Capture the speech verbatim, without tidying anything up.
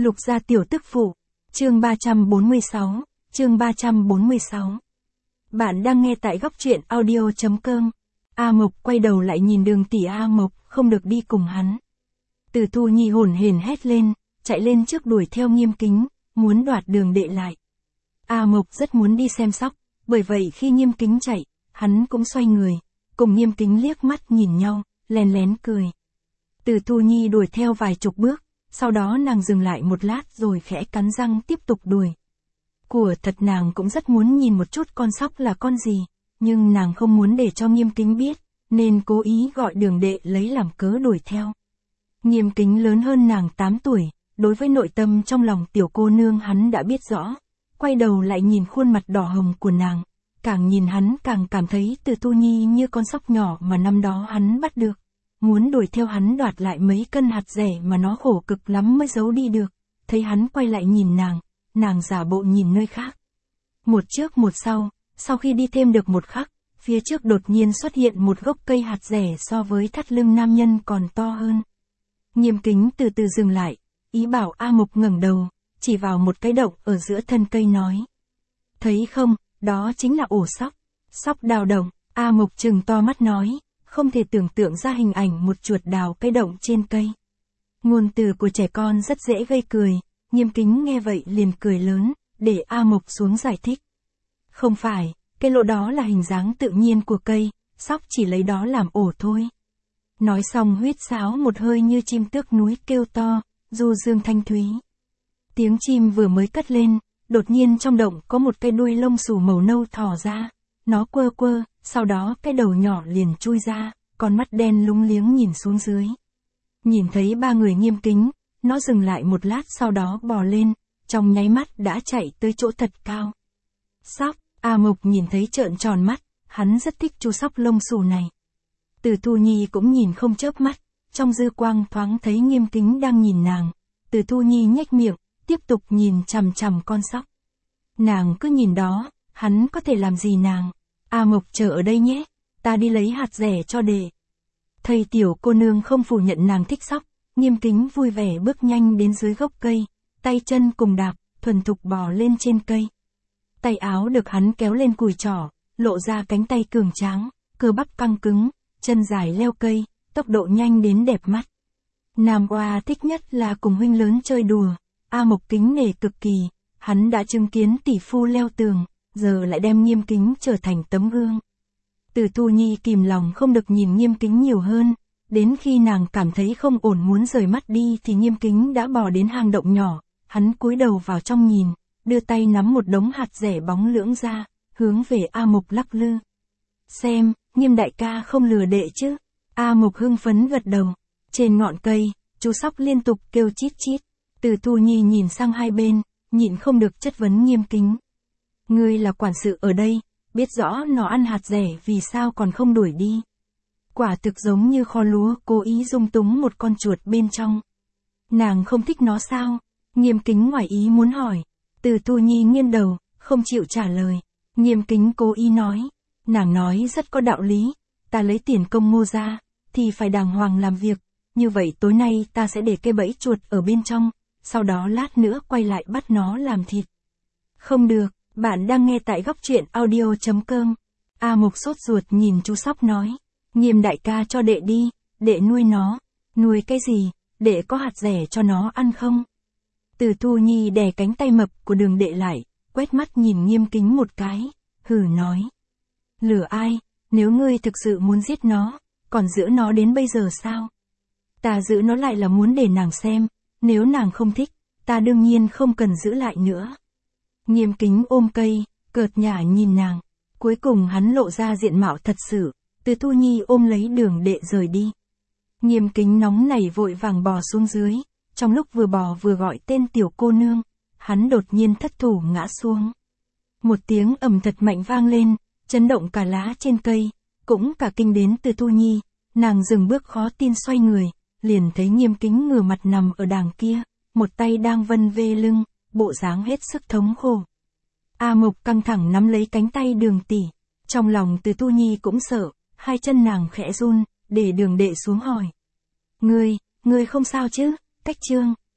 Lục gia tiểu tức phụ. Chương ba trăm bốn mươi sáu. Chương ba trăm bốn mươi sáu. Bạn đang nghe tại góc truyện audio.com. A Mộc quay đầu lại nhìn Đường tỷ. A Mộc không được đi cùng hắn. Từ Thu Nhi hổn hển hét lên, chạy lên trước đuổi theo Nghiêm Kính, muốn đoạt Đường đệ lại. A Mộc rất muốn đi xem sóc, bởi vậy khi Nghiêm Kính chạy, hắn cũng xoay người, cùng Nghiêm Kính liếc mắt nhìn nhau, lén lén cười. Từ Thu Nhi đuổi theo vài chục bước, sau đó nàng dừng lại một lát rồi khẽ cắn răng tiếp tục đuổi. Của thật nàng cũng rất muốn nhìn một chút con sóc là con gì, nhưng nàng không muốn để cho Nghiêm Kính biết, nên cố ý gọi Đường đệ lấy làm cớ đuổi theo. Nghiêm Kính lớn hơn nàng tám tuổi, đối với nội tâm trong lòng tiểu cô nương hắn đã biết rõ, quay đầu lại nhìn khuôn mặt đỏ hồng của nàng, càng nhìn hắn càng cảm thấy Từ Thu Nhi như con sóc nhỏ mà năm đó hắn bắt được, muốn đuổi theo hắn đoạt lại mấy cân hạt rẻ mà nó khổ cực lắm mới giấu đi được. Thấy hắn quay lại nhìn nàng, nàng giả bộ nhìn nơi khác. Một trước một sau, sau khi đi thêm được một khắc, phía trước đột nhiên xuất hiện một gốc cây hạt rẻ so với thắt lưng nam nhân còn to hơn. Nghiêm Kính từ từ dừng lại, ý bảo A Mộc ngẩng đầu, chỉ vào một cái động ở giữa thân cây nói. Thấy không, đó chính là ổ sóc. Sóc đào động. A Mộc trừng to mắt nói, không thể tưởng tượng ra hình ảnh một chuột đào cái động trên cây. Ngôn từ của trẻ con rất dễ gây cười, Nghiêm Kính nghe vậy liền cười lớn, để A Mộc xuống giải thích. Không phải, cái lỗ đó là hình dáng tự nhiên của cây, sóc chỉ lấy đó làm ổ thôi. Nói xong huýt sáo một hơi như chim tước núi kêu to, du dương thanh thúy. Tiếng chim vừa mới cất lên, đột nhiên trong động có một cái đuôi lông xù màu nâu thò ra, nó quơ quơ, sau đó cái đầu nhỏ liền chui ra, con mắt đen lúng liếng nhìn xuống dưới. Nhìn thấy ba người Nghiêm Kính, nó dừng lại một lát sau đó bò lên, trong nháy mắt đã chạy tới chỗ thật cao. Sóc. A Mộc nhìn thấy trợn tròn mắt, hắn rất thích chú sóc lông xù này. Từ Thu Nhi cũng nhìn không chớp mắt, trong dư quang thoáng thấy Nghiêm Kính đang nhìn nàng. Từ Thu Nhi nhếch miệng, tiếp tục nhìn chằm chằm con sóc. Nàng cứ nhìn đó, hắn có thể làm gì nàng? A Mộc chờ ở đây nhé, ta đi lấy hạt rẻ cho đệ. Thầy tiểu cô nương không phủ nhận nàng thích sóc, Nghiêm Kính vui vẻ bước nhanh đến dưới gốc cây, tay chân cùng đạp, thuần thục bò lên trên cây. Tay áo được hắn kéo lên cùi trỏ, lộ ra cánh tay cường tráng, cơ bắp căng cứng, chân dài leo cây, tốc độ nhanh đến đẹp mắt. Nam Oa thích nhất là cùng huynh lớn chơi đùa, A Mộc kính nể cực kỳ, hắn đã chứng kiến tỷ phu leo tường, giờ lại đem Nghiêm Kính trở thành tấm gương. Từ Thu Nhi kìm lòng không được nhìn Nghiêm Kính nhiều hơn, đến khi nàng cảm thấy không ổn muốn rời mắt đi thì Nghiêm Kính đã bò đến hang động nhỏ, hắn cúi đầu vào trong nhìn, đưa tay nắm một đống hạt rẻ bóng lưỡng ra, hướng về A Mộc lắc lư. Xem, Nghiêm đại ca không lừa đệ chứ? A Mộc hưng phấn gật đầu. Trên ngọn cây, chú sóc liên tục kêu chít chít. Từ Thu Nhi nhìn sang hai bên, nhịn không được chất vấn Nghiêm Kính. Ngươi là quản sự ở đây, biết rõ nó ăn hạt rẻ vì sao còn không đuổi đi. Quả thực giống như kho lúa cố ý dung túng một con chuột bên trong. Nàng không thích nó sao? Nghiêm Kính ngoài ý muốn hỏi. Từ Thu Nhi nghiêng đầu, không chịu trả lời. Nghiêm Kính cố ý nói. Nàng nói rất có đạo lý, ta lấy tiền công mua ra, thì phải đàng hoàng làm việc. Như vậy tối nay ta sẽ để cái bẫy chuột ở bên trong, sau đó lát nữa quay lại bắt nó làm thịt. Không được, bạn đang nghe tại góc truyện audio.com. A Mộc sốt ruột nhìn chú sóc nói. Nghiêm đại ca cho đệ đi, đệ nuôi nó. Nuôi cái gì, đệ có hạt rẻ cho nó ăn không? Từ Thu Nhi đè cánh tay mập của Đường đệ lại, quét mắt nhìn Nghiêm Kính một cái, hừ nói. Lừa ai, nếu ngươi thực sự muốn giết nó, còn giữ nó đến bây giờ sao? Ta giữ nó lại là muốn để nàng xem, nếu nàng không thích, ta đương nhiên không cần giữ lại nữa. Nghiêm Kính ôm cây, cợt nhả nhìn nàng, cuối cùng hắn lộ ra diện mạo thật sự, Từ Thu Nhi ôm lấy Đường đệ rời đi. Nghiêm Kính nóng nảy vội vàng bò xuống dưới, trong lúc vừa bò vừa gọi tên tiểu cô nương, hắn đột nhiên thất thủ ngã xuống. Một tiếng ầm thật mạnh vang lên, chấn động cả lá trên cây, cũng cả kinh đến Từ Thu Nhi, nàng dừng bước khó tin xoay người, liền thấy Nghiêm Kính ngửa mặt nằm ở đàng kia, một tay đang vân vê lưng, bộ dáng hết sức thống khổ. A Mộc căng thẳng nắm lấy cánh tay Đường tỷ, trong lòng Từ Thu Nhi cũng sợ, hai chân nàng khẽ run, để Đường đệ xuống hỏi. Ngươi, ngươi không sao chứ? Cách Trương,